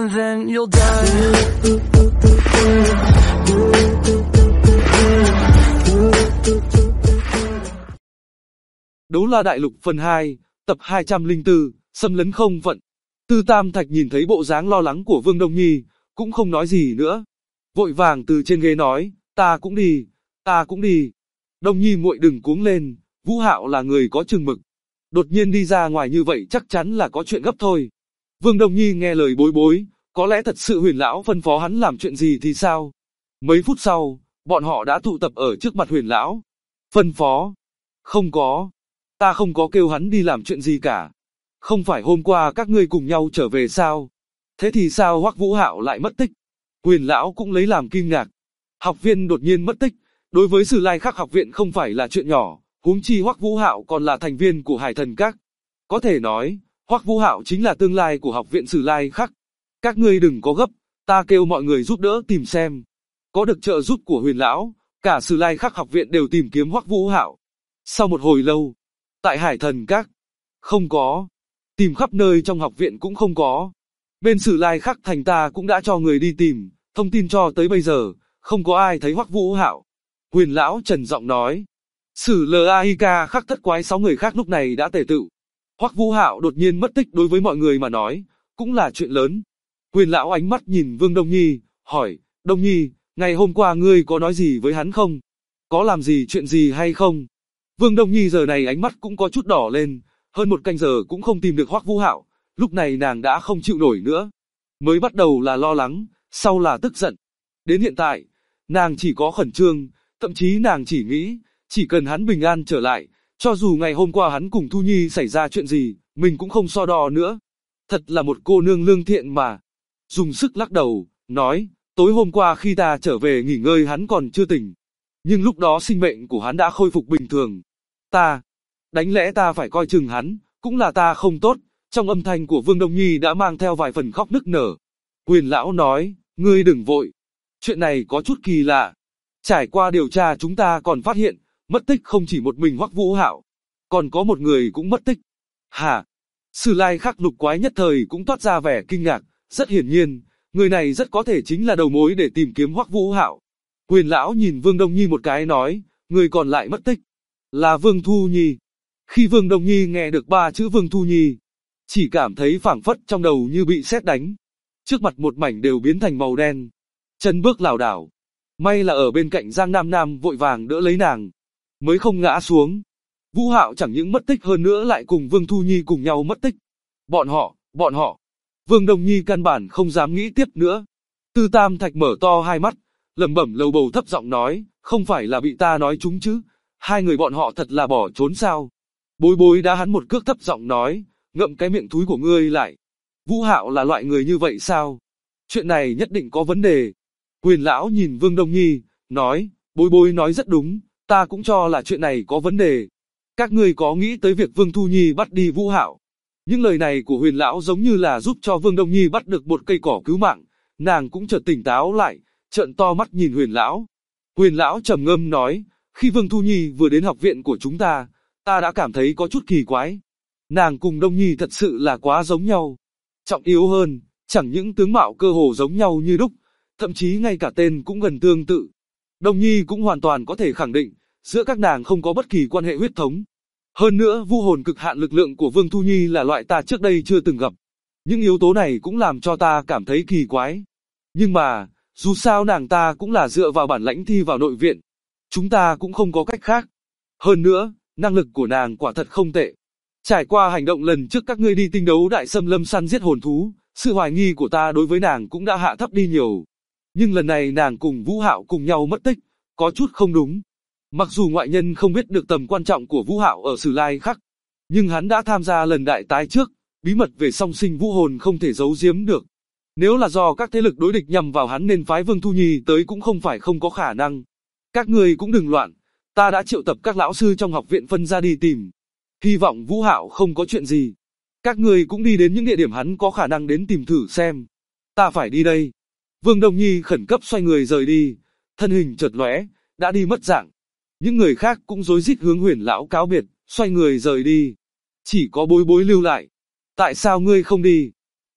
and then you'll die. Đấu La Đại Lục phần 2, tập 204, xâm lấn không phận. Tư Tam Thạch nhìn thấy bộ dáng lo lắng của Vương Đông Nhi, cũng không nói gì nữa. Vội vàng từ trên ghế nói, ta cũng đi, ta cũng đi. Đông Nhi muội đừng cuống lên, Vũ Hạo là người có chừng mực. Đột nhiên đi ra ngoài như vậy chắc chắn là có chuyện gấp thôi. Vương Đông Nhi nghe lời bối bối, có lẽ thật sự Huyền Lão phân phó hắn làm chuyện gì thì sao? Mấy phút sau, bọn họ đã tụ tập ở trước mặt Huyền Lão. Phân phó? Không có. Ta không có kêu hắn đi làm chuyện gì cả. Không phải hôm qua các ngươi cùng nhau trở về sao? Thế thì sao Hoắc Vũ Hạo lại mất tích? Huyền Lão cũng lấy làm kinh ngạc. Học viên đột nhiên mất tích, đối với Sử Lai Khắc học viện không phải là chuyện nhỏ, huống chi Hoắc Vũ Hạo còn là thành viên của Hải Thần Các. Có thể nói, Hoắc Vũ Hạo chính là tương lai của học viện Sử Lai Khắc. Các ngươi đừng có gấp, ta kêu mọi người giúp đỡ tìm xem. Có được trợ giúp của Huyền Lão, cả Sử Lai Khắc học viện đều tìm kiếm Hoắc Vũ Hạo. Sau một hồi lâu, tại Hải Thần Các, không có. Tìm khắp nơi trong học viện cũng không có. Bên Sử Lai Khắc thành ta cũng đã cho người đi tìm, thông tin cho tới bây giờ, không có ai thấy Hoắc Vũ Hạo. Huyền Lão trầm giọng nói. Sử Laik Khắc thất quái 6 người khác lúc này đã tề tựu. Hoắc Vũ Hạo đột nhiên mất tích đối với mọi người mà nói, cũng là chuyện lớn. Huyền Lão ánh mắt nhìn Vương Đông Nhi, hỏi, Đông Nhi, ngày hôm qua ngươi có nói gì với hắn không? Có làm gì chuyện gì hay không? Vương Đông Nhi giờ này ánh mắt cũng có chút đỏ lên, hơn một canh giờ cũng không tìm được Hoắc Vũ Hạo, lúc này nàng đã không chịu nổi nữa. Mới bắt đầu là lo lắng, sau là tức giận. Đến hiện tại, nàng chỉ có khẩn trương, thậm chí nàng chỉ nghĩ, chỉ cần hắn bình an trở lại, cho dù ngày hôm qua hắn cùng Thu Nhi xảy ra chuyện gì, mình cũng không so đo nữa. Thật là một cô nương lương thiện mà. Dùng sức lắc đầu, nói, tối hôm qua khi ta trở về nghỉ ngơi hắn còn chưa tỉnh. Nhưng lúc đó sinh mệnh của hắn đã khôi phục bình thường. Đáng lẽ ta phải coi chừng hắn, cũng là ta không tốt. Trong âm thanh của Vương Đông Nhi đã mang theo vài phần khóc nức nở. Huyền Lão nói, ngươi đừng vội. Chuyện này có chút kỳ lạ. Trải qua điều tra chúng ta còn phát hiện, mất tích không chỉ một mình Hoắc Vũ Hạo, còn có một người cũng mất tích. Hả? Sử Lai Khắc lục quái nhất thời cũng toát ra vẻ kinh ngạc, rất hiển nhiên, người này rất có thể chính là đầu mối để tìm kiếm Hoắc Vũ Hạo. Huyền Lão nhìn Vương Đông Nhi một cái nói, người còn lại mất tích, là Vương Thu Nhi. Khi Vương Đông Nhi nghe được 3 chữ Vương Thu Nhi, chỉ cảm thấy phảng phất trong đầu như bị sét đánh. Trước mặt một mảnh đều biến thành màu đen. Chân bước lảo đảo. May là ở bên cạnh Giang Nam Nam vội vàng đỡ lấy nàng, mới không ngã xuống. Vũ Hạo chẳng những mất tích hơn nữa lại cùng Vương Thu Nhi cùng nhau mất tích. Bọn họ. Vương Đông Nhi căn bản không dám nghĩ tiếp nữa. Tư Tam Thạch mở to hai mắt, lẩm bẩm lầu bầu thấp giọng nói, không phải là bị ta nói trúng chứ, hai người bọn họ thật là bỏ trốn sao? Bối bối đá hắn một cước thấp giọng nói, ngậm cái miệng thúi của ngươi lại. Vũ Hạo là loại người như vậy sao? Chuyện này nhất định có vấn đề. Huyền Lão nhìn Vương Đông Nhi, nói, bối bối nói rất đúng, ta cũng cho là chuyện này có vấn đề. Các ngươi có nghĩ tới việc Vương Thu Nhi bắt đi Vũ Hạo? Những lời này của Huyền Lão giống như là giúp cho Vương Đông Nhi bắt được một cây cỏ cứu mạng, nàng cũng chợt tỉnh táo lại, trợn to mắt nhìn Huyền Lão. Huyền Lão trầm ngâm nói, khi Vương Thu Nhi vừa đến học viện của chúng ta đã cảm thấy có chút kỳ quái. Nàng cùng Đông Nhi thật sự là quá giống nhau. Trọng yếu hơn, chẳng những tướng mạo cơ hồ giống nhau như đúc, thậm chí ngay cả tên cũng gần tương tự. Đông Nhi cũng hoàn toàn có thể khẳng định, giữa các nàng không có bất kỳ quan hệ huyết thống. Hơn nữa vu hồn cực hạn lực lượng của Vương Thu Nhi là loại ta trước đây chưa từng gặp. Những yếu tố này cũng làm cho ta cảm thấy kỳ quái. Nhưng mà, dù sao nàng ta cũng là dựa vào bản lãnh thi vào nội viện. Chúng ta cũng không có cách khác. Hơn nữa, năng lực của nàng quả thật không tệ. Trải qua hành động lần trước các ngươi đi tinh đấu đại xâm lâm săn giết hồn thú, sự hoài nghi của ta đối với nàng cũng đã hạ thấp đi nhiều. Nhưng lần này nàng cùng Vũ Hạo cùng nhau mất tích, có chút không đúng. Mặc dù ngoại nhân không biết được tầm quan trọng của Vũ Hạo ở Sử Lai Khắc, nhưng hắn đã tham gia lần đại tái trước, bí mật về song sinh vũ hồn không thể giấu giếm được. Nếu là do các thế lực đối địch nhằm vào hắn nên phái Vương Thu Nhi tới cũng không phải không có khả năng. Các ngươi cũng đừng loạn, ta đã triệu tập các lão sư trong học viện phân ra đi tìm. Hy vọng Vũ Hạo không có chuyện gì. Các ngươi cũng đi đến những địa điểm hắn có khả năng đến tìm thử xem. Ta phải đi đây. Vương Đông Nhi khẩn cấp xoay người rời đi, thân hình chợt lóe, đã đi mất dạng. Những người khác cũng rối rít hướng Huyền Lão cáo biệt, xoay người rời đi. Chỉ có bối bối lưu lại. Tại sao ngươi không đi?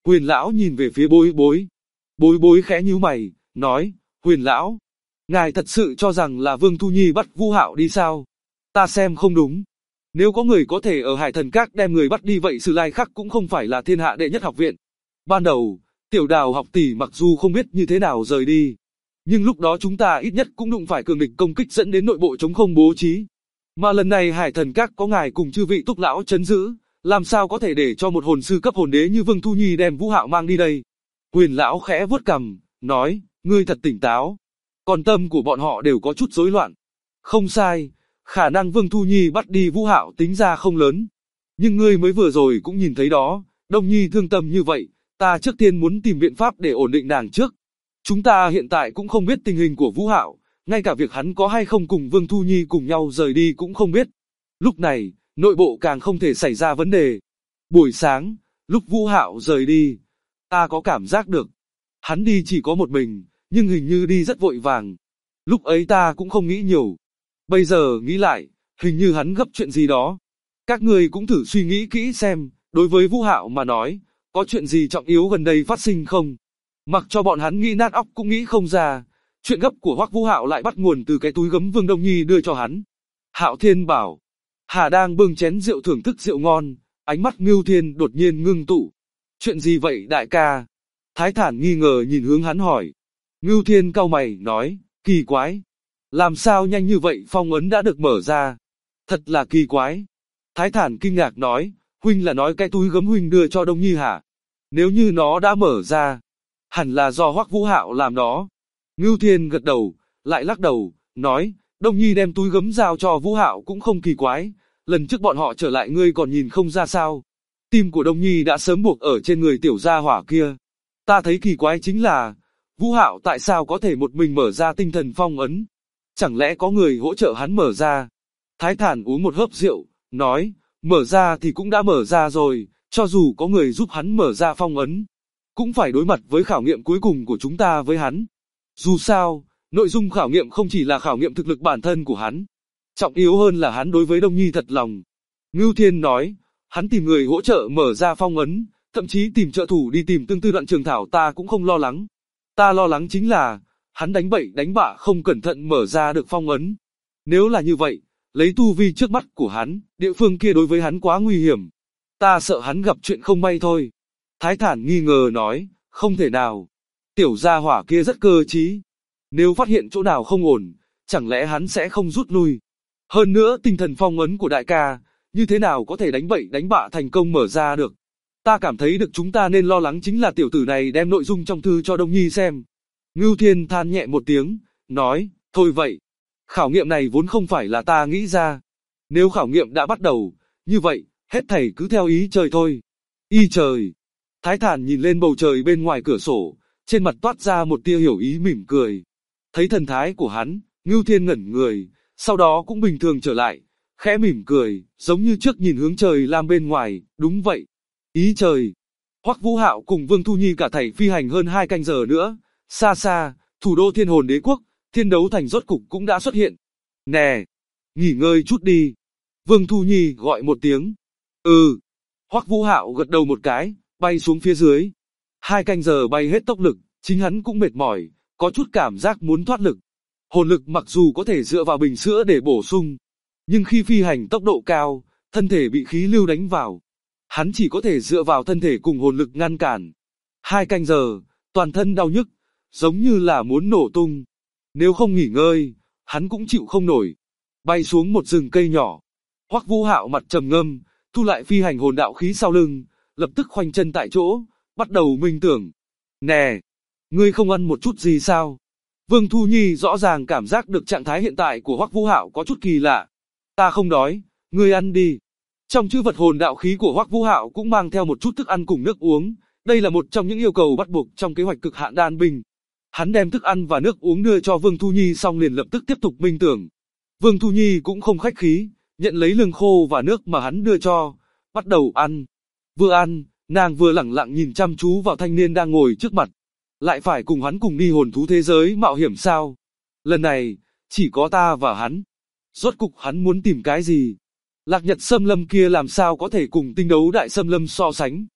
Huyền lão nhìn về phía Bối Bối. Bối Bối khẽ nhíu mày, nói, Huyền lão, ngài thật sự cho rằng là Vương Thu Nhi bắt Vũ Hạo đi sao? Ta xem không đúng. Nếu có người có thể ở Hải Thần Các đem người bắt đi vậy Sử Lai Khắc cũng không phải là thiên hạ đệ nhất học viện. Ban đầu, Tiểu Đào học tỷ mặc dù không biết như thế nào rời đi, nhưng lúc đó chúng ta ít nhất cũng đụng phải cường địch công kích dẫn đến nội bộ chống không bố trí. Mà lần này Hải Thần Các có ngài cùng chư vị túc lão trấn giữ, làm sao có thể để cho một hồn sư cấp hồn đế như Vương Thu Nhi đem Vũ Hạo mang đi đây? Huyền lão khẽ vuốt cằm, nói, ngươi thật tỉnh táo. Còn tâm của bọn họ đều có chút rối loạn. Không sai, khả năng Vương Thu Nhi bắt đi Vũ Hạo tính ra không lớn. Nhưng ngươi mới vừa rồi cũng nhìn thấy đó, Đông Nhi thương tâm như vậy, ta trước tiên muốn tìm biện pháp để ổn định nàng trước. Chúng ta hiện tại cũng không biết tình hình của Vũ Hạo, ngay cả việc hắn có hay không cùng Vương Thu Nhi cùng nhau rời đi cũng không biết. Lúc này, nội bộ càng không thể xảy ra vấn đề. Buổi sáng, lúc Vũ Hạo rời đi, ta có cảm giác được, hắn đi chỉ có một mình, nhưng hình như đi rất vội vàng. Lúc ấy ta cũng không nghĩ nhiều. Bây giờ nghĩ lại, hình như hắn gấp chuyện gì đó. Các người cũng thử suy nghĩ kỹ xem, đối với Vũ Hạo mà nói, có chuyện gì trọng yếu gần đây phát sinh không? Mặc cho bọn hắn nghĩ nát óc cũng nghĩ không ra, chuyện gấp của Hoắc Vũ Hạo lại bắt nguồn từ cái túi gấm Vương Đông Nhi đưa cho hắn. Hạo Thiên bảo, Hà đang bưng chén rượu thưởng thức rượu ngon, ánh mắt Ngưu Thiên đột nhiên ngưng tụ. Chuyện gì vậy đại ca? Thái Thản nghi ngờ nhìn hướng hắn hỏi. Ngưu Thiên cau mày nói, kỳ quái. Làm sao nhanh như vậy phong ấn đã được mở ra? Thật là kỳ quái. Thái Thản kinh ngạc nói, huynh là nói cái túi gấm huynh đưa cho Đông Nhi hả? Nếu như nó đã mở ra, hẳn là do Hoắc Vũ Hạo làm đó. Ngưu Thiên gật đầu, lại lắc đầu, nói, Đông Nhi đem túi gấm giao cho Vũ Hạo cũng không kỳ quái, lần trước bọn họ trở lại ngươi còn nhìn không ra sao. Tim của Đông Nhi đã sớm buộc ở trên người tiểu gia hỏa kia. Ta thấy kỳ quái chính là, Vũ Hạo tại sao có thể một mình mở ra tinh thần phong ấn? Chẳng lẽ có người hỗ trợ hắn mở ra? Thái Thản uống một hớp rượu, nói, mở ra thì cũng đã mở ra rồi, cho dù có người giúp hắn mở ra phong ấn, cũng phải đối mặt với khảo nghiệm cuối cùng của chúng ta với hắn. Dù sao, nội dung khảo nghiệm không chỉ là khảo nghiệm thực lực bản thân của hắn, trọng yếu hơn là hắn đối với Đông Nhi thật lòng. Ngưu Thiên nói, hắn tìm người hỗ trợ mở ra phong ấn, thậm chí tìm trợ thủ đi tìm tương tư Đoạn Trường Thảo ta cũng không lo lắng. Ta lo lắng chính là, hắn đánh bậy đánh bạ không cẩn thận mở ra được phong ấn. Nếu là như vậy, lấy tu vi trước mắt của hắn, địa phương kia đối với hắn quá nguy hiểm. Ta sợ hắn gặp chuyện không may thôi. Thái Thản nghi ngờ nói, không thể nào. Tiểu gia hỏa kia rất cơ trí. Nếu phát hiện chỗ nào không ổn, chẳng lẽ hắn sẽ không rút lui. Hơn nữa tinh thần phong ấn của đại ca, như thế nào có thể đánh bậy đánh bạ thành công mở ra được. Ta cảm thấy được chúng ta nên lo lắng chính là tiểu tử này đem nội dung trong thư cho Đông Nhi xem. Ngưu Thiên than nhẹ một tiếng, nói, thôi vậy. Khảo nghiệm này vốn không phải là ta nghĩ ra. Nếu khảo nghiệm đã bắt đầu, như vậy, hết thảy cứ theo ý trời thôi. Y trời. Thái Thản nhìn lên bầu trời bên ngoài cửa sổ, trên mặt toát ra một tia hiểu ý mỉm cười. Thấy thần thái của hắn, Ngưu Thiên ngẩn người, sau đó cũng bình thường trở lại, khẽ mỉm cười, giống như trước nhìn hướng trời lam bên ngoài, đúng vậy. Ý trời. Hoắc Vũ Hạo cùng Vương Thu Nhi cả thảy phi hành hơn 2 canh giờ nữa, xa xa, thủ đô Thiên Hồn Đế Quốc, Thiên Đấu Thành rốt cục cũng đã xuất hiện. Nè, nghỉ ngơi chút đi. Vương Thu Nhi gọi một tiếng. Ừ. Hoắc Vũ Hạo gật đầu một cái, bay xuống phía dưới. 2 canh giờ bay hết tốc lực, chính hắn cũng mệt mỏi, có chút cảm giác muốn thoát lực. Hồn lực mặc dù có thể dựa vào bình sữa để bổ sung, nhưng khi phi hành tốc độ cao, thân thể bị khí lưu đánh vào, hắn chỉ có thể dựa vào thân thể cùng hồn lực ngăn cản. 2 canh giờ, toàn thân đau nhức, giống như là muốn nổ tung. Nếu không nghỉ ngơi, hắn cũng chịu không nổi. Bay xuống một rừng cây nhỏ. Hoắc Vũ Hạo mặt trầm ngâm, thu lại phi hành hồn đạo khí sau lưng, lập tức khoanh chân tại chỗ, bắt đầu minh tưởng. Nè, ngươi không ăn một chút gì sao? Vương Thu Nhi rõ ràng cảm giác được trạng thái hiện tại của Hoắc Vũ Hạo có chút kỳ lạ. Ta không đói, ngươi ăn đi. Trong chữ vật hồn đạo khí của Hoắc Vũ Hạo cũng mang theo một chút thức ăn cùng nước uống. Đây là một trong những yêu cầu bắt buộc trong kế hoạch cực hạn đan binh. Hắn đem thức ăn và nước uống đưa cho Vương Thu Nhi xong liền lập tức tiếp tục minh tưởng. Vương Thu Nhi cũng không khách khí, nhận lấy lương khô và nước mà hắn đưa cho, bắt đầu ăn. Vừa ăn, nàng vừa lẳng lặng nhìn chăm chú vào thanh niên đang ngồi trước mặt. Lại phải cùng hắn cùng đi hồn thú thế giới mạo hiểm sao? Lần này, chỉ có ta và hắn. Rốt cục hắn muốn tìm cái gì? Lạc Nhật Xâm Lâm kia làm sao có thể cùng Tinh Đấu Đại Xâm Lâm so sánh?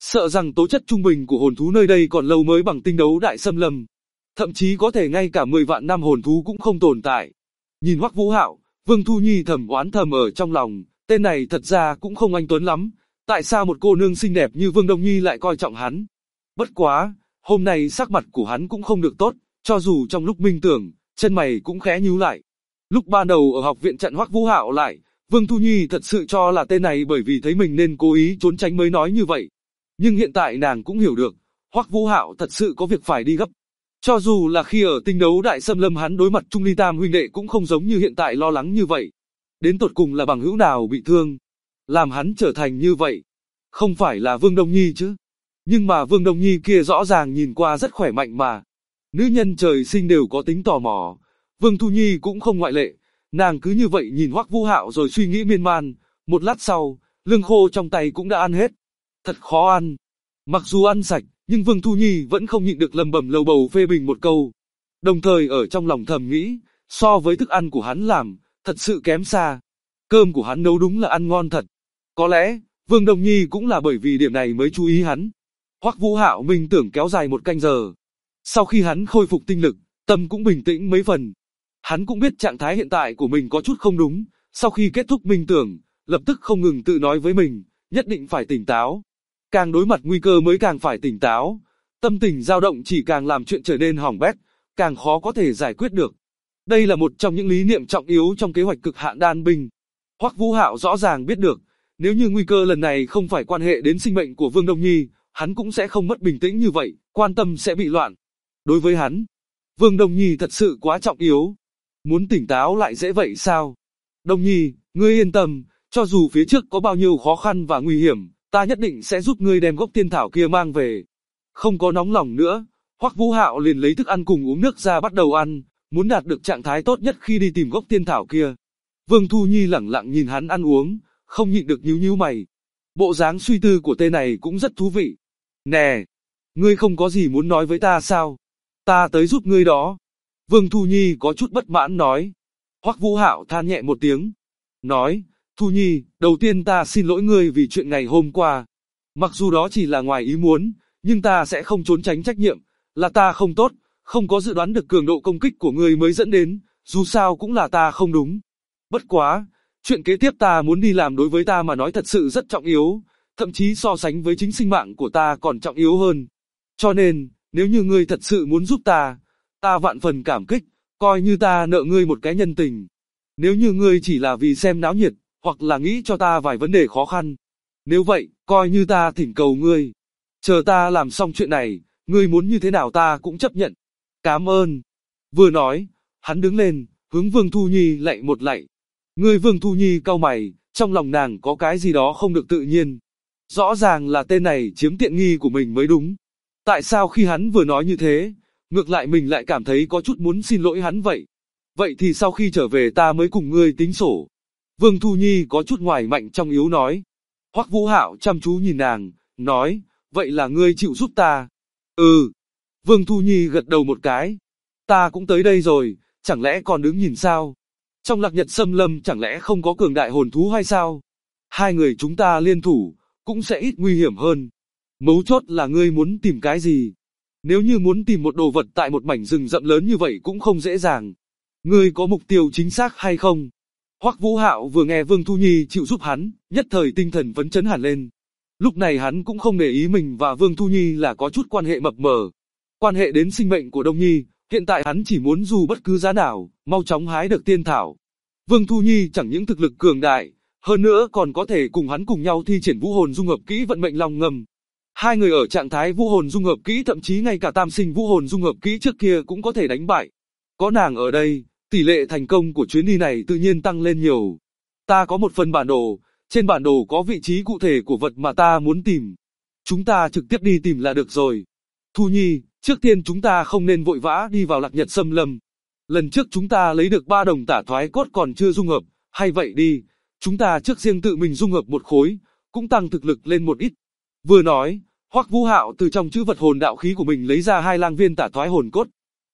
Sợ rằng tố chất trung bình của hồn thú nơi đây còn lâu mới bằng tinh đấu đại xâm lâm. Thậm chí có thể ngay cả 10 vạn năm hồn thú cũng không tồn tại. Nhìn Hoắc Vũ Hạo, Vương Thu Nhi thầm oán thầm ở trong lòng, tên này thật ra cũng không anh tuấn lắm, tại sao một cô nương xinh đẹp như Vương Đông Nhi lại coi trọng hắn? Bất quá, hôm nay sắc mặt của hắn cũng không được tốt, cho dù trong lúc minh tưởng, chân mày cũng khẽ nhíu lại. Lúc ban đầu ở học viện chặn Hoắc Vũ Hạo lại, Vương Thu Nhi thật sự cho là tên này bởi vì thấy mình nên cố ý trốn tránh mới nói như vậy. Nhưng hiện tại nàng cũng hiểu được, Hoắc Vũ Hạo thật sự có việc phải đi gấp. Cho dù là khi ở tinh đấu đại xâm lâm hắn đối mặt Trung Ly Tam huynh đệ cũng không giống như hiện tại lo lắng như vậy. Đến tột cùng là bằng hữu nào bị thương, làm hắn trở thành như vậy. Không phải là Vương Đông Nhi chứ. Nhưng mà Vương Đông Nhi kia rõ ràng nhìn qua rất khỏe mạnh mà. Nữ nhân trời sinh đều có tính tò mò. Vương Thu Nhi cũng không ngoại lệ. Nàng cứ như vậy nhìn Hoắc Vũ Hạo rồi suy nghĩ miên man. Một lát sau, lương khô trong tay cũng đã ăn hết. Thật khó ăn. Mặc dù ăn sạch, nhưng Vương Thu Nhi vẫn không nhịn được lầm bầm lầu bầu phê bình một câu. Đồng thời ở trong lòng thầm nghĩ, so với thức ăn của hắn làm, thật sự kém xa. Cơm của hắn nấu đúng là ăn ngon thật. Có lẽ, Vương Đông Nhi cũng là bởi vì điểm này mới chú ý hắn. Hoắc Vũ Hạo minh tưởng kéo dài 1 canh giờ. Sau khi hắn khôi phục tinh lực, tâm cũng bình tĩnh mấy phần. Hắn cũng biết trạng thái hiện tại của mình có chút không đúng, sau khi kết thúc minh tưởng, lập tức không ngừng tự nói với mình, nhất định phải tỉnh táo. Càng đối mặt nguy cơ mới càng phải tỉnh táo. Tâm tình dao động chỉ càng làm chuyện trở nên hỏng bét, càng khó có thể giải quyết được. Đây là một trong những lý niệm trọng yếu trong kế hoạch cực hạn đan binh. Hoắc Vũ Hạo rõ ràng biết được, nếu như nguy cơ lần này không phải quan hệ đến sinh mệnh của Vương Đông Nhi, hắn cũng sẽ không mất bình tĩnh như vậy, quan tâm sẽ bị loạn. Đối với hắn, Vương Đông Nhi thật sự quá trọng yếu. Muốn tỉnh táo lại dễ vậy sao? Đông Nhi, ngươi yên tâm, cho dù phía trước có bao nhiêu khó khăn và nguy hiểm, ta nhất định sẽ giúp ngươi đem gốc tiên thảo kia mang về. Không có nóng lòng nữa, Hoắc Vũ Hạo liền lấy thức ăn cùng uống nước ra bắt đầu ăn, muốn đạt được trạng thái tốt nhất khi đi tìm gốc tiên thảo kia. Vương Thu Nhi lẳng lặng nhìn hắn ăn uống, không nhịn được nhíu nhíu mày. Bộ dáng suy tư của tên này cũng rất thú vị. Nè, ngươi không có gì muốn nói với ta sao? Ta tới giúp ngươi đó. Vương Thu Nhi có chút bất mãn nói. Hoắc Vũ Hạo than nhẹ một tiếng, nói, Thu Nhi, đầu tiên ta xin lỗi ngươi vì chuyện ngày hôm qua. Mặc dù đó chỉ là ngoài ý muốn, nhưng ta sẽ không trốn tránh trách nhiệm, là ta không tốt, không có dự đoán được cường độ công kích của ngươi mới dẫn đến, dù sao cũng là ta không đúng. Bất quá, chuyện kế tiếp ta muốn đi làm đối với ta mà nói thật sự rất trọng yếu, thậm chí so sánh với chính sinh mạng của ta còn trọng yếu hơn. Cho nên, nếu như ngươi thật sự muốn giúp ta, ta vạn phần cảm kích, coi như ta nợ ngươi một cái nhân tình. Nếu như ngươi chỉ là vì xem náo nhiệt, hoặc là nghĩ cho ta vài vấn đề khó khăn. Nếu vậy, coi như ta thỉnh cầu ngươi. Chờ ta làm xong chuyện này, ngươi muốn như thế nào ta cũng chấp nhận. Cảm ơn. Vừa nói, hắn đứng lên, hướng Vương Thu Nhi lạy một lạy. Ngươi Vương Thu Nhi cau mày, trong lòng nàng có cái gì đó không được tự nhiên. Rõ ràng là tên này chiếm tiện nghi của mình mới đúng. Tại sao khi hắn vừa nói như thế, ngược lại mình lại cảm thấy có chút muốn xin lỗi hắn vậy? Vậy thì sau khi trở về ta mới cùng ngươi tính sổ. Vương Thu Nhi có chút ngoài mạnh trong yếu nói. Hoắc Vũ Hạo chăm chú nhìn nàng, nói, vậy là ngươi chịu giúp ta. Ừ. Vương Thu Nhi gật đầu một cái. Ta cũng tới đây rồi, chẳng lẽ còn đứng nhìn sao? Trong Lạc Nhật Xâm Lâm chẳng lẽ không có cường đại hồn thú hay sao? Hai người chúng ta liên thủ, cũng sẽ ít nguy hiểm hơn. Mấu chốt là ngươi muốn tìm cái gì? Nếu như muốn tìm một đồ vật tại một mảnh rừng rậm lớn như vậy cũng không dễ dàng. Ngươi có mục tiêu chính xác hay không? Hoắc Vũ Hạo vừa nghe Vương Thu Nhi chịu giúp hắn, nhất thời tinh thần phấn chấn hẳn lên. Lúc này hắn cũng không để ý mình và Vương Thu Nhi là có chút quan hệ mập mờ. Quan hệ đến sinh mệnh của Đông Nhi, hiện tại hắn chỉ muốn dù bất cứ giá nào, mau chóng hái được tiên thảo. Vương Thu Nhi chẳng những thực lực cường đại, hơn nữa còn có thể cùng hắn cùng nhau thi triển vũ hồn dung hợp kỹ vận mệnh long ngầm. Hai người ở trạng thái vũ hồn dung hợp kỹ thậm chí ngay cả tam sinh vũ hồn dung hợp kỹ trước kia cũng có thể đánh bại. Có nàng ở đây, tỷ lệ thành công của chuyến đi này tự nhiên tăng lên nhiều. Ta có một phần bản đồ, trên bản đồ có vị trí cụ thể của vật mà ta muốn tìm. Chúng ta trực tiếp đi tìm là được rồi. Thu Nhi, trước tiên chúng ta không nên vội vã đi vào Lạc Nhật Xâm Lâm. Lần trước chúng ta lấy được 3 đồng tả thoái cốt còn chưa dung hợp, hay vậy đi, chúng ta trước riêng tự mình dung hợp một khối, cũng tăng thực lực lên một ít. Vừa nói, Hoắc Vũ Hạo từ trong chữ vật hồn đạo khí của mình lấy ra 2 lang viên tả thoái hồn cốt.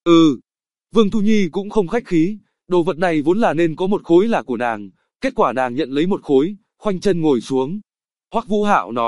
Vương Thu Nhi cũng không khách khí, đồ vật này vốn là nên có một khối là của nàng, kết quả nàng nhận lấy một khối, khoanh chân ngồi xuống. Hoắc Vũ Hạo nói,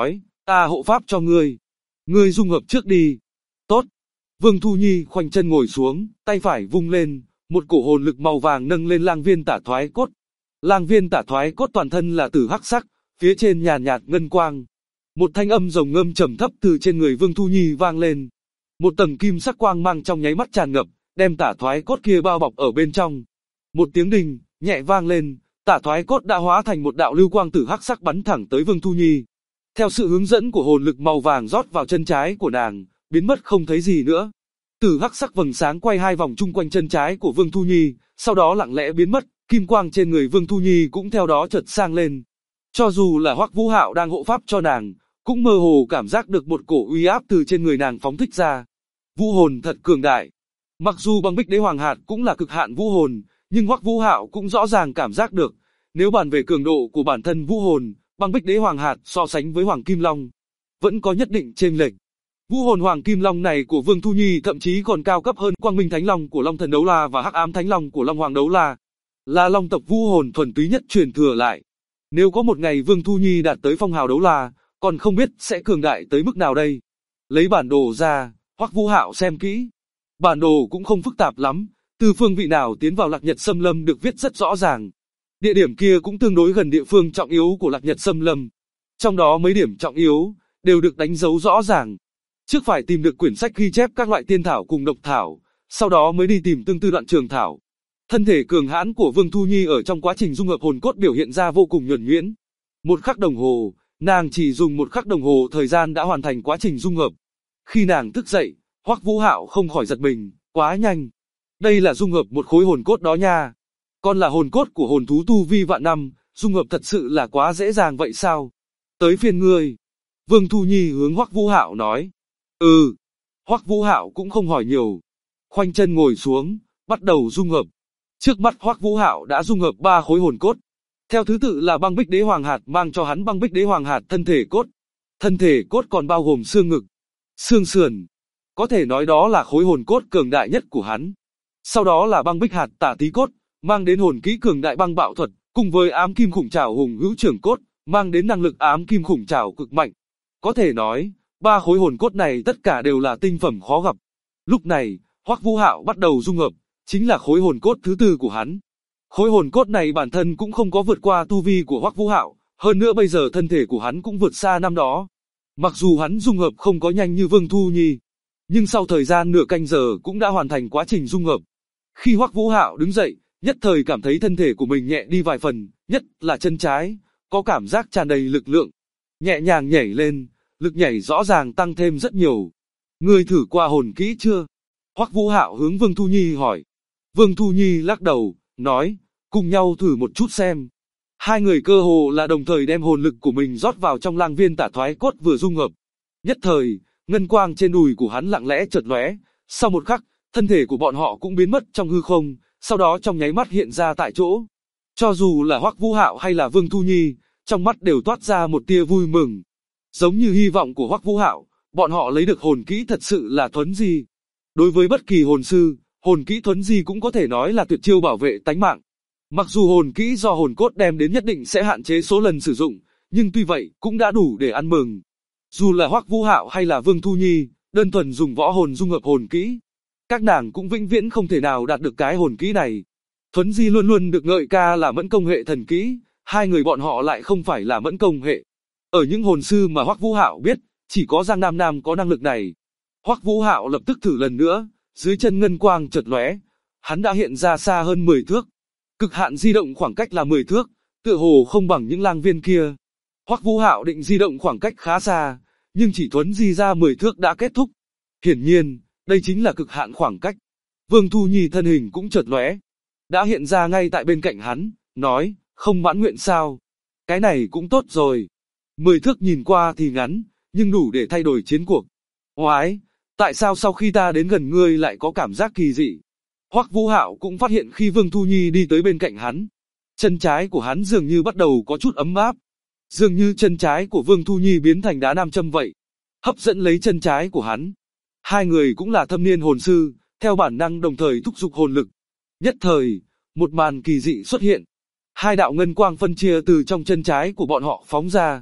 Ta hộ pháp cho ngươi. Ngươi dung hợp trước đi. Tốt. Vương Thu Nhi khoanh chân ngồi xuống, tay phải vung lên, một cổ hồn lực màu vàng nâng lên lang viên tả thoái cốt. Lang viên tả thoái cốt toàn thân là tử hắc sắc, phía trên nhàn nhạt ngân quang. Một thanh âm rồng ngâm trầm thấp từ trên người Vương Thu Nhi vang lên. Một tầng kim sắc quang mang trong nháy mắt tràn ngập, đem tả thoái cốt kia bao bọc ở bên trong. Một tiếng đình nhẹ vang lên, tả thoái cốt đã hóa thành một đạo lưu quang tử hắc sắc bắn thẳng tới Vương Thu Nhi. Theo sự hướng dẫn của hồn lực màu vàng rót vào chân trái của nàng, biến mất không thấy gì nữa. Tử hắc sắc vầng sáng quay 2 vòng chung quanh chân trái của Vương Thu Nhi, sau đó lặng lẽ biến mất, kim quang trên người Vương Thu Nhi cũng theo đó chợt sang lên. Cho dù là Hoắc Vũ Hạo đang hộ pháp cho nàng, cũng mơ hồ cảm giác được một cổ uy áp từ trên người nàng phóng thích ra. Vũ hồn thật cường đại. Mặc dù Băng Bích Đế Hoàng hạt cũng là cực hạn vũ hồn, nhưng Hoắc Vũ Hạo cũng rõ ràng cảm giác được, nếu bàn về cường độ của bản thân vũ hồn, Băng Bích Đế Hoàng hạt so sánh với Hoàng Kim Long vẫn có nhất định chênh lệch. Vũ hồn Hoàng Kim Long này của Vương Thu Nhi thậm chí còn cao cấp hơn Quang Minh Thánh Long của Long Thần Đấu La và Hắc Ám Thánh Long của Long Hoàng Đấu La, là long tộc vũ hồn thuần túy nhất truyền thừa lại. Nếu có một ngày Vương Thu Nhi đạt tới phong hào đấu la, còn không biết sẽ cường đại tới mức nào đây. Lấy bản đồ ra, Hoắc Vũ Hạo xem kỹ. Bản đồ cũng không phức tạp lắm, từ phương vị nào tiến vào Lạc Nhật Xâm Lâm được viết rất rõ ràng. Địa điểm kia cũng tương đối gần địa phương trọng yếu của Lạc Nhật Xâm Lâm. Trong đó mấy điểm trọng yếu đều được đánh dấu rõ ràng. Trước phải tìm được quyển sách ghi chép các loại tiên thảo cùng độc thảo, sau đó mới đi tìm tương tư đoạn trường thảo. Thân thể cường hãn của Vương Thu Nhi ở trong quá trình dung hợp hồn cốt biểu hiện ra vô cùng nhuần nhuyễn. 1 khắc đồng hồ, nàng chỉ dùng 1 khắc đồng hồ thời gian đã hoàn thành quá trình dung hợp. Khi nàng thức dậy, Hoắc Vũ Hạo không khỏi giật mình, quá nhanh. Đây là dung hợp một khối hồn cốt đó nha. Còn là hồn cốt của hồn thú tu vi vạn năm, dung hợp thật sự là quá dễ dàng vậy sao? Tới phiên ngươi. Vương Thu Nhi hướng Hoắc Vũ Hạo nói. Ừ. Hoắc Vũ Hạo cũng không hỏi nhiều. Khoanh chân ngồi xuống, bắt đầu dung hợp. Trước mắt Hoắc Vũ Hạo đã dung hợp 3 khối hồn cốt. Theo thứ tự là Băng Bích Đế Hoàng hạt mang cho hắn Băng Bích Đế Hoàng hạt thân thể cốt. Thân thể cốt còn bao gồm xương ngực, xương sườn. Có thể nói đó là khối hồn cốt cường đại nhất của hắn. Sau đó là Băng Bích hạt Tả Tí cốt, mang đến hồn kỹ cường đại băng bạo thuật, cùng với Ám Kim Khủng Trảo Hùng Hữu Trưởng cốt, mang đến năng lực Ám Kim Khủng Trảo cực mạnh. Có thể nói, 3 khối hồn cốt này tất cả đều là tinh phẩm khó gặp. Lúc này, Hoắc Vũ Hạo bắt đầu dung hợp, chính là khối hồn cốt thứ 4 của hắn. Khối hồn cốt này bản thân cũng không có vượt qua tu vi của Hoắc Vũ Hạo, hơn nữa bây giờ thân thể của hắn cũng vượt xa năm đó. Mặc dù hắn dung hợp không có nhanh như Vương Thu Nhi, nhưng sau thời gian nửa canh giờ cũng đã hoàn thành quá trình dung hợp. Khi Hoắc Vũ Hạo đứng dậy, nhất thời cảm thấy thân thể của mình nhẹ đi vài phần, nhất là chân trái, có cảm giác tràn đầy lực lượng. Nhẹ nhàng nhảy lên, lực nhảy rõ ràng tăng thêm rất nhiều. Ngươi thử qua hồn kỹ chưa? Hoắc Vũ Hạo hướng Vương Thu Nhi hỏi. Vương Thu Nhi lắc đầu, nói, cùng nhau thử một chút xem. Hai người cơ hồ là đồng thời đem hồn lực của mình rót vào trong lang viên tả thoái cốt vừa dung hợp. Nhất thời, ngân quang trên đùi của hắn lặng lẽ chợt lóe, sau một khắc, thân thể của bọn họ cũng biến mất trong hư không, sau đó trong nháy mắt hiện ra tại chỗ. Cho dù là Hoắc Vũ Hạo hay là Vương Thu Nhi, trong mắt đều toát ra một tia vui mừng. Giống như hy vọng của Hoắc Vũ Hạo, bọn họ lấy được hồn kỹ thật sự là thuấn di. Đối với bất kỳ hồn sư, hồn kỹ thuấn di cũng có thể nói là tuyệt chiêu bảo vệ tánh mạng. Mặc dù hồn kỹ do hồn cốt đem đến nhất định sẽ hạn chế số lần sử dụng, nhưng tuy vậy cũng đã đủ để ăn mừng. Dù là Hoắc Vũ Hạo hay là Vương Thu Nhi, đơn thuần dùng võ hồn dung hợp hồn kỹ, các nàng cũng vĩnh viễn không thể nào đạt được cái hồn kỹ này. Thuấn di luôn luôn được ngợi ca là mẫn công hệ thần kỹ, hai người bọn họ lại không phải là mẫn công hệ. Ở những hồn sư mà Hoắc Vũ Hạo biết, chỉ có Giang Nam Nam có năng lực này. Hoắc Vũ Hạo lập tức thử lần nữa, dưới chân ngân quang chợt lóe, hắn đã hiện ra xa hơn 10 thước. Cực hạn di động khoảng cách là 10 thước, tựa hồ không bằng những lang viên kia. Hoắc Vũ Hạo định di động khoảng cách khá xa, nhưng chỉ thuấn di ra 10 thước đã kết thúc. Hiển nhiên, đây chính là cực hạn khoảng cách. Vương Thu Nhi thân hình cũng chợt lóe, đã hiện ra ngay tại bên cạnh hắn, nói, không mãn nguyện sao? Cái này cũng tốt rồi. 10 thước nhìn qua thì ngắn, nhưng đủ để thay đổi chiến cuộc. Oái, tại sao sau khi ta đến gần ngươi lại có cảm giác kỳ dị? Hoắc Vũ Hạo cũng phát hiện khi Vương Thu Nhi đi tới bên cạnh hắn, chân trái của hắn dường như bắt đầu có chút ấm áp. Dường như chân trái của Vương Thu Nhi biến thành đá nam châm vậy, hấp dẫn lấy chân trái của hắn. Hai người cũng là thâm niên hồn sư, theo bản năng đồng thời thúc giục hồn lực. Nhất thời, một màn kỳ dị xuất hiện. Hai đạo ngân quang phân chia từ trong chân trái của bọn họ phóng ra.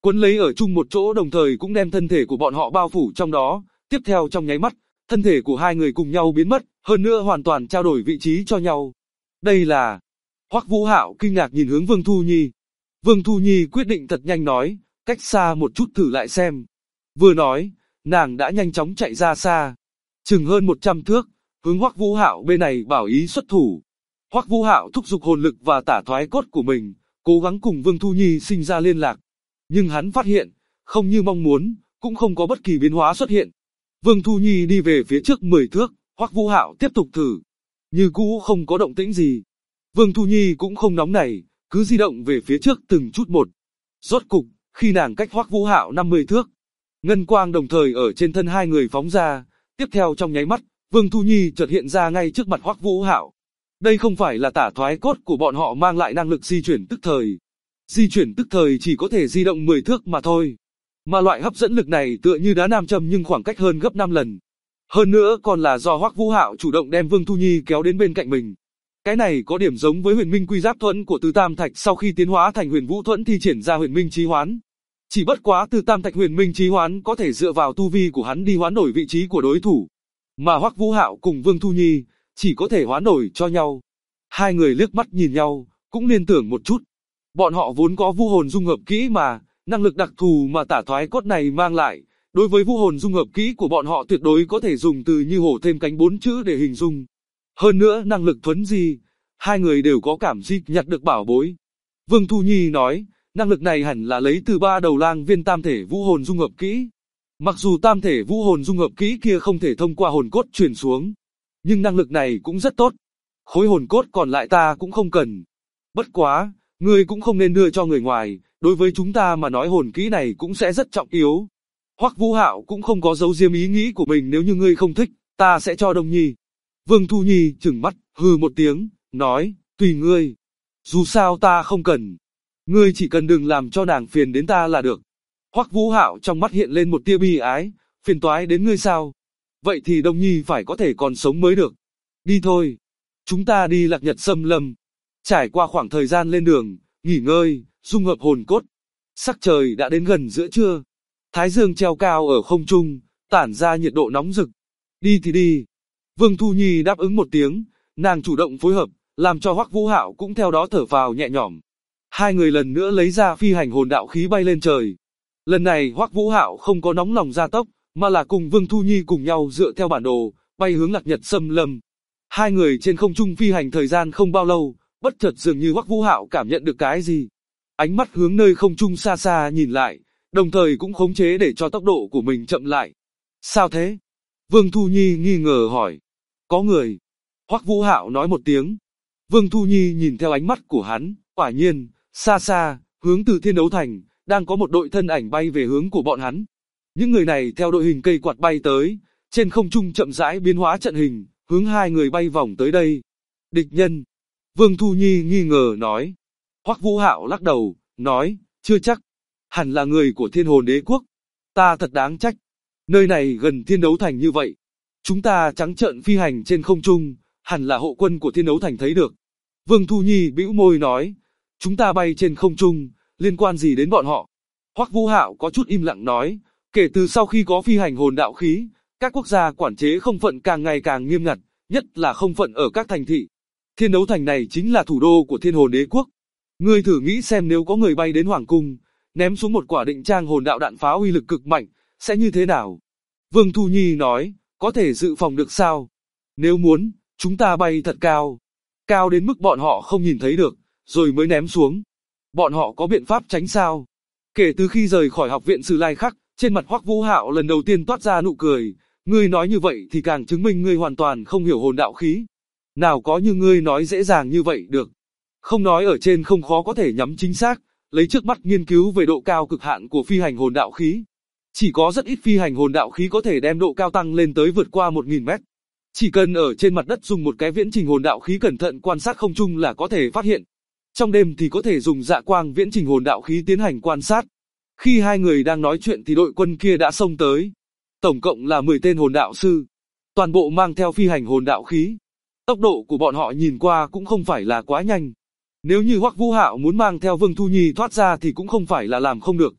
quấn lấy ở chung một chỗ, đồng thời cũng đem thân thể của bọn họ bao phủ trong đó. Tiếp theo trong nháy mắt, thân thể của hai người cùng nhau biến mất, hơn nữa hoàn toàn trao đổi vị trí cho nhau. Đây là... Hoắc Vũ Hạo kinh ngạc nhìn hướng Vương Thu Nhi. Vương Thu Nhi quyết định thật nhanh nói, cách xa một chút thử lại xem. Vừa nói, nàng đã nhanh chóng chạy ra xa, chừng hơn 100 thước, hướng Hoắc Vũ Hạo bên này bảo ý xuất thủ. Hoắc Vũ Hạo thúc giục hồn lực và tả thoái cốt của mình, cố gắng cùng Vương Thu Nhi sinh ra liên lạc. Nhưng hắn phát hiện, không như mong muốn, cũng không có bất kỳ biến hóa xuất hiện. Vương Thu Nhi đi về phía trước 10 thước, Hoắc Vũ Hạo tiếp tục thử. Như cũ không có động tĩnh gì. Vương Thu Nhi cũng không nóng nảy, cứ di động về phía trước từng chút một. Rốt cục, khi nàng cách Hoắc Vũ Hạo 50 thước, ngân quang đồng thời ở trên thân hai người phóng ra. Tiếp theo trong nháy mắt, Vương Thu Nhi chợt hiện ra ngay trước mặt Hoắc Vũ Hạo. Đây không phải là tả thoái cốt của bọn họ mang lại năng lực di chuyển tức thời. Di chuyển tức thời chỉ có thể di động 10 thước mà thôi. Mà loại hấp dẫn lực này tựa như đá nam châm nhưng khoảng cách hơn gấp 5 lần. Hơn nữa còn là do Hoắc Vũ Hạo chủ động đem Vương Thu Nhi kéo đến bên cạnh mình. Cái này có điểm giống với Huyền Minh Quy Giáp Thuẫn của Từ Tam Thạch sau khi tiến hóa thành Huyền Vũ Thuẫn thi triển ra Huyền Minh Chí Hoán. Chỉ bất quá Từ Tam Thạch Huyền Minh Chí Hoán có thể dựa vào tu vi của hắn đi hoán đổi vị trí của đối thủ, mà Hoắc Vũ Hạo cùng Vương Thu Nhi chỉ có thể hoán đổi cho nhau. Hai người liếc mắt nhìn nhau, cũng liên tưởng một chút. Bọn họ vốn có vũ hồn dung hợp kỹ mà, năng lực đặc thù mà tả thoái cốt này mang lại, đối với vũ hồn dung hợp kỹ của bọn họ tuyệt đối có thể dùng từ như hổ thêm cánh 4 chữ để hình dung. Hơn nữa năng lực thuấn di, hai người đều có cảm giác nhặt được bảo bối. Vương Thu Nhi nói, năng lực này hẳn là lấy từ 3 đầu lang viên tam thể vũ hồn dung hợp kỹ. Mặc dù tam thể vũ hồn dung hợp kỹ kia không thể thông qua hồn cốt truyền xuống, nhưng năng lực này cũng rất tốt. Khối hồn cốt còn lại ta cũng không cần. Bất quá, ngươi cũng không nên đưa cho người ngoài, đối với chúng ta mà nói hồn kỹ này cũng sẽ rất trọng yếu. Hoắc Vũ Hạo cũng không có giấu giếm ý nghĩ của mình, nếu như ngươi không thích, ta sẽ cho Đông Nhi. Vương Thu Nhi trừng mắt, hừ một tiếng, nói, tùy ngươi. Dù sao ta không cần. Ngươi chỉ cần đừng làm cho nàng phiền đến ta là được. Hoắc Vũ Hạo trong mắt hiện lên một tia bi ái, phiền toái đến ngươi sao? Vậy thì Đông Nhi phải có thể còn sống mới được. Đi thôi. Chúng ta đi Lạc Nhật Xâm Lâm. Trải qua khoảng thời gian lên đường, nghỉ ngơi, dung hợp hồn cốt. Sắc trời đã đến gần giữa trưa. Thái dương treo cao ở không trung, tản ra nhiệt độ nóng rực. Đi thì đi. Vương Thu Nhi đáp ứng một tiếng, nàng chủ động phối hợp, làm cho Hoắc Vũ Hạo cũng theo đó thở phào nhẹ nhõm. Hai người lần nữa lấy ra phi hành hồn đạo khí bay lên trời. Lần này Hoắc Vũ Hạo không có nóng lòng gia tốc, mà là cùng Vương Thu Nhi cùng nhau dựa theo bản đồ, bay hướng Lạc Nhật Xâm Lâm. Hai người trên không trung phi hành thời gian không bao lâu, bất chợt dường như Hoắc Vũ Hạo cảm nhận được cái gì. Ánh mắt hướng nơi không trung xa xa nhìn lại, đồng thời cũng khống chế để cho tốc độ của mình chậm lại. Sao thế? Vương Thu Nhi nghi ngờ hỏi. Có người. Hoắc Vũ Hạo nói một tiếng. Vương Thu Nhi nhìn theo ánh mắt của hắn, quả nhiên, xa xa, hướng từ Thiên Đấu Thành, đang có một đội thân ảnh bay về hướng của bọn hắn. Những người này theo đội hình cây quạt bay tới, trên không trung chậm rãi biến hóa trận hình, hướng hai người bay vòng tới đây. Địch nhân. Vương Thu Nhi nghi ngờ nói. Hoắc Vũ Hạo lắc đầu, nói, chưa chắc. Hẳn là người của Thiên Hồn Đế Quốc. Ta thật đáng trách. Nơi này gần Thiên Đấu Thành như vậy. Chúng ta trắng trợn phi hành trên không trung, hẳn là hộ quân của Thiên Đấu Thành thấy được. Vương Thu Nhi bĩu môi nói, chúng ta bay trên không trung, liên quan gì đến bọn họ? Hoắc Vũ Hạo có chút im lặng nói, kể từ sau khi có phi hành hồn đạo khí, các quốc gia quản chế không phận càng ngày càng nghiêm ngặt, nhất là không phận ở các thành thị. Thiên Đấu Thành này chính là thủ đô của Thiên Hồn Đế Quốc. Ngươi thử nghĩ xem nếu có người bay đến Hoàng Cung, ném xuống một quả định trang hồn đạo đạn pháo uy lực cực mạnh, sẽ như thế nào? Vương Thu Nhi nói, có thể dự phòng được sao? Nếu muốn, chúng ta bay thật cao. Cao đến mức bọn họ không nhìn thấy được, rồi mới ném xuống. Bọn họ có biện pháp tránh sao? Kể từ khi rời khỏi học viện Sử Lai Khắc, trên mặt Hoắc Vũ Hạo lần đầu tiên toát ra nụ cười. Ngươi nói như vậy thì càng chứng minh ngươi hoàn toàn không hiểu hồn đạo khí. Nào có như ngươi nói dễ dàng như vậy được. Không nói ở trên không khó có thể nhắm chính xác, lấy trước mắt nghiên cứu về độ cao cực hạn của phi hành hồn đạo khí. Chỉ có rất ít phi hành hồn đạo khí có thể đem độ cao tăng lên tới vượt qua 1000 mét. Chỉ cần ở trên mặt đất dùng một cái viễn trình hồn đạo khí cẩn thận quan sát không trung là có thể phát hiện. Trong đêm thì có thể dùng dạ quang viễn trình hồn đạo khí tiến hành quan sát. Khi hai người đang nói chuyện thì đội quân kia đã xông tới. Tổng cộng là 10 tên hồn đạo sư. Toàn bộ mang theo phi hành hồn đạo khí. Tốc độ của bọn họ nhìn qua cũng không phải là quá nhanh. Nếu như Hoắc Vũ Hạo muốn mang theo Vương Thu Nhi thoát ra thì cũng không phải là làm không được.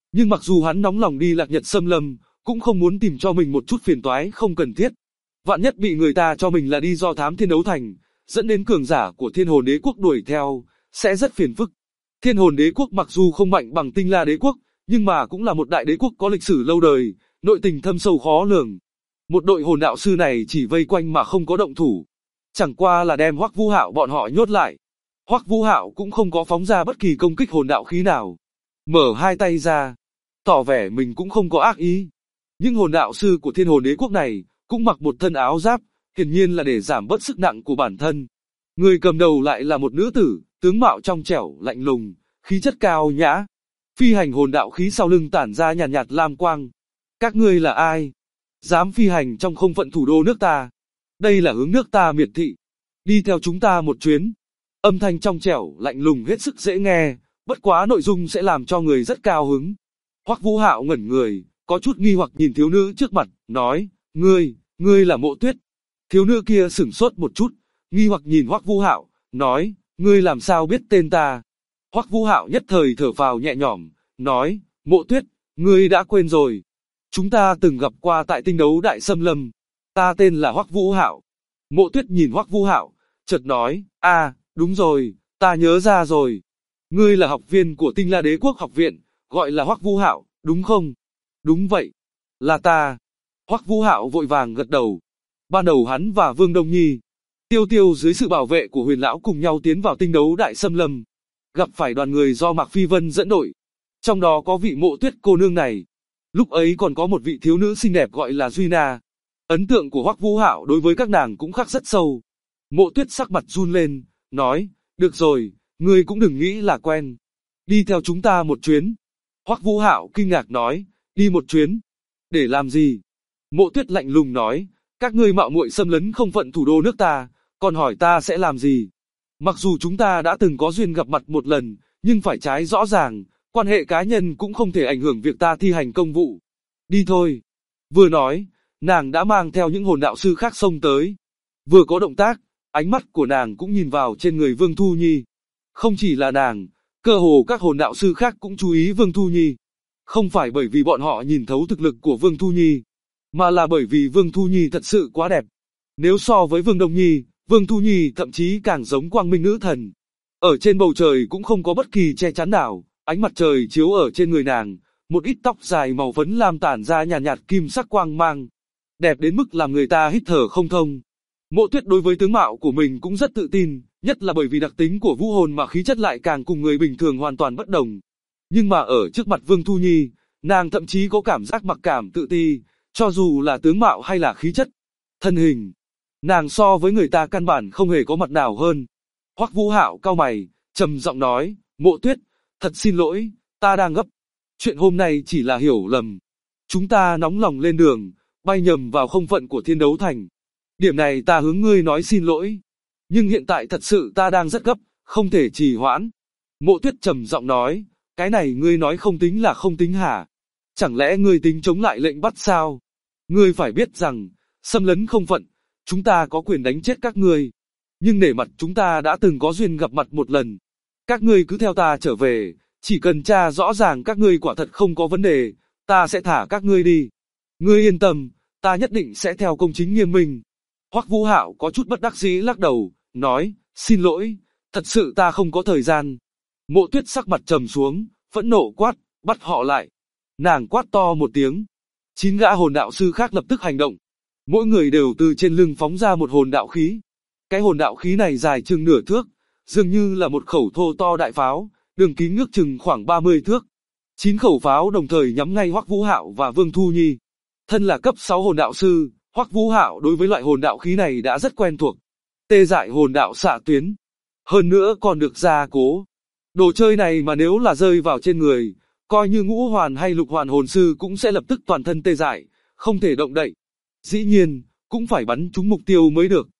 Nhưng mặc dù hắn nóng lòng đi Lạc Nhật Xâm Lâm, cũng không muốn tìm cho mình một chút phiền toái không cần thiết. Vạn nhất bị người ta cho mình là đi do thám Thiên Đấu Thành, dẫn đến cường giả của Thiên Hồn Đế Quốc đuổi theo, sẽ rất phiền phức. Thiên Hồn Đế Quốc mặc dù không mạnh bằng Tinh La Đế Quốc, nhưng mà cũng là một đại đế quốc có lịch sử lâu đời, nội tình thâm sâu khó lường. Một đội hồn đạo sư này chỉ vây quanh mà không có động thủ, chẳng qua là đem Hoắc Vũ Hạo bọn họ nhốt lại. Hoắc Vũ Hạo cũng không có phóng ra bất kỳ công kích hồn đạo khí nào, mở hai tay ra, tỏ vẻ mình cũng không có ác ý. Nhưng hồn đạo sư của Thiên Hồn Đế Quốc này cũng mặc một thân áo giáp, hiển nhiên là để giảm bớt sức nặng của bản thân. Người cầm đầu lại là một nữ tử, tướng mạo trong trẻo, lạnh lùng, khí chất cao nhã. Phi hành hồn đạo khí sau lưng tản ra nhàn nhạt lam quang. Các ngươi là ai? Dám phi hành trong không phận thủ đô nước ta? Đây là hướng nước ta miệt thị. Đi theo chúng ta một chuyến. Âm thanh trong trẻo, lạnh lùng hết sức dễ nghe, bất quá nội dung sẽ làm cho người rất cao hứng. Hoắc Vũ Hạo ngẩn người, có chút nghi hoặc nhìn thiếu nữ trước mặt, nói, ngươi là Mộ Tuyết. Thiếu nữ kia sửng sốt một chút, nghi hoặc nhìn Hoắc Vũ Hạo, nói, ngươi làm sao biết tên ta? Hoắc Vũ Hạo nhất thời thở phào nhẹ nhõm, nói, Mộ Tuyết, ngươi đã quên rồi. Chúng ta từng gặp qua tại Tinh Đấu Đại Xâm Lâm. Ta tên là Hoắc Vũ Hạo. Mộ Tuyết nhìn Hoắc Vũ Hạo, chợt nói, đúng rồi, ta nhớ ra rồi. Ngươi là học viên của Tinh La Đế Quốc học viện, gọi là Hoắc Vũ Hạo, đúng không? Đúng vậy, là ta. Hoắc Vũ Hạo vội vàng gật đầu. Ban đầu hắn và Vương Đông Nhi, Tiêu Tiêu dưới sự bảo vệ của Huyền lão cùng nhau tiến vào Tinh Đấu Đại Xâm Lâm, gặp phải đoàn người do Mạc Phi Vân dẫn đội. Trong đó có vị Mộ Tuyết cô nương này. Lúc ấy còn có một vị thiếu nữ xinh đẹp gọi là Duy Na. Ấn tượng của Hoắc Vũ Hạo đối với các nàng cũng khắc rất sâu. Mộ Tuyết sắc mặt run lên, nói, được rồi, ngươi cũng đừng nghĩ là quen. Đi theo chúng ta một chuyến. Hoắc Vũ Hạo kinh ngạc nói, đi một chuyến. Để làm gì? Mộ Tuyết lạnh lùng nói, các ngươi mạo muội xâm lấn không phận thủ đô nước ta, còn hỏi ta sẽ làm gì? Mặc dù chúng ta đã từng có duyên gặp mặt một lần, nhưng phải trái rõ ràng, quan hệ cá nhân cũng không thể ảnh hưởng việc ta thi hành công vụ. Đi thôi. Vừa nói, nàng đã mang theo những hồn đạo sư khác xông tới. Vừa có động tác, ánh mắt của nàng cũng nhìn vào trên người Vương Thu Nhi. Không chỉ là nàng, cơ hồ các hồn đạo sư khác cũng chú ý Vương Thu Nhi. Không phải bởi vì bọn họ nhìn thấu thực lực của Vương Thu Nhi, mà là bởi vì Vương Thu Nhi thật sự quá đẹp. Nếu so với Vương Đông Nhi, Vương Thu Nhi thậm chí càng giống quang minh nữ thần. Ở trên bầu trời cũng không có bất kỳ che chắn nào, ánh mặt trời chiếu ở trên người nàng, một ít tóc dài màu phấn lam tản ra nhàn nhạt kim sắc quang mang. Đẹp đến mức làm người ta hít thở không thông. Mộ Tuyết đối với tướng mạo của mình cũng rất tự tin, nhất là bởi vì đặc tính của vũ hồn mà khí chất lại càng cùng người bình thường hoàn toàn bất đồng. Nhưng mà ở trước mặt Vương Thu Nhi, nàng thậm chí có cảm giác mặc cảm tự ti, cho dù là tướng mạo hay là khí chất, thân hình. Nàng so với người ta căn bản không hề có mặt nào hơn. Hoắc Vũ Hạo cau mày, trầm giọng nói, Mộ Tuyết, thật xin lỗi, ta đang gấp. Chuyện hôm nay chỉ là hiểu lầm. Chúng ta nóng lòng lên đường, bay nhầm vào không phận của Thiên Đấu Thành. Điểm này ta hướng ngươi nói xin lỗi. Nhưng hiện tại thật sự ta đang rất gấp, không thể trì hoãn. Mộ Tuyết trầm giọng nói, cái này ngươi nói không tính là không tính hả? Chẳng lẽ ngươi tính chống lại lệnh bắt sao? Ngươi phải biết rằng, xâm lấn không phận, chúng ta có quyền đánh chết các ngươi. Nhưng nể mặt chúng ta đã từng có duyên gặp mặt một lần. Các ngươi cứ theo ta trở về, chỉ cần tra rõ ràng các ngươi quả thật không có vấn đề, ta sẽ thả các ngươi đi. Ngươi yên tâm, ta nhất định sẽ theo công chính nghiêm minh. Hoắc Vũ Hạo có chút bất đắc dĩ lắc đầu, nói, xin lỗi, thật sự ta không có thời gian. Mộ Tuyết sắc mặt trầm xuống, phẫn nộ quát, bắt họ lại. Nàng quát to một tiếng. 9 gã hồn đạo sư khác lập tức hành động. Mỗi người đều từ trên lưng phóng ra một hồn đạo khí. Cái hồn đạo khí này dài chừng nửa thước, dường như là một khẩu thô to đại pháo, đường kính ước chừng khoảng 30 thước. 9 khẩu pháo đồng thời nhắm ngay Hoắc Vũ Hạo và Vương Thu Nhi. Thân là cấp 6 hồn đạo sư, Hoắc Vũ Hạo đối với loại hồn đạo khí này đã rất quen thuộc. Tê dại hồn đạo xạ tuyến. Hơn nữa còn được gia cố. Đồ chơi này mà nếu là rơi vào trên người, coi như ngũ hoàn hay lục hoàn hồn sư cũng sẽ lập tức toàn thân tê dại, không thể động đậy. Dĩ nhiên, cũng phải bắn trúng mục tiêu mới được.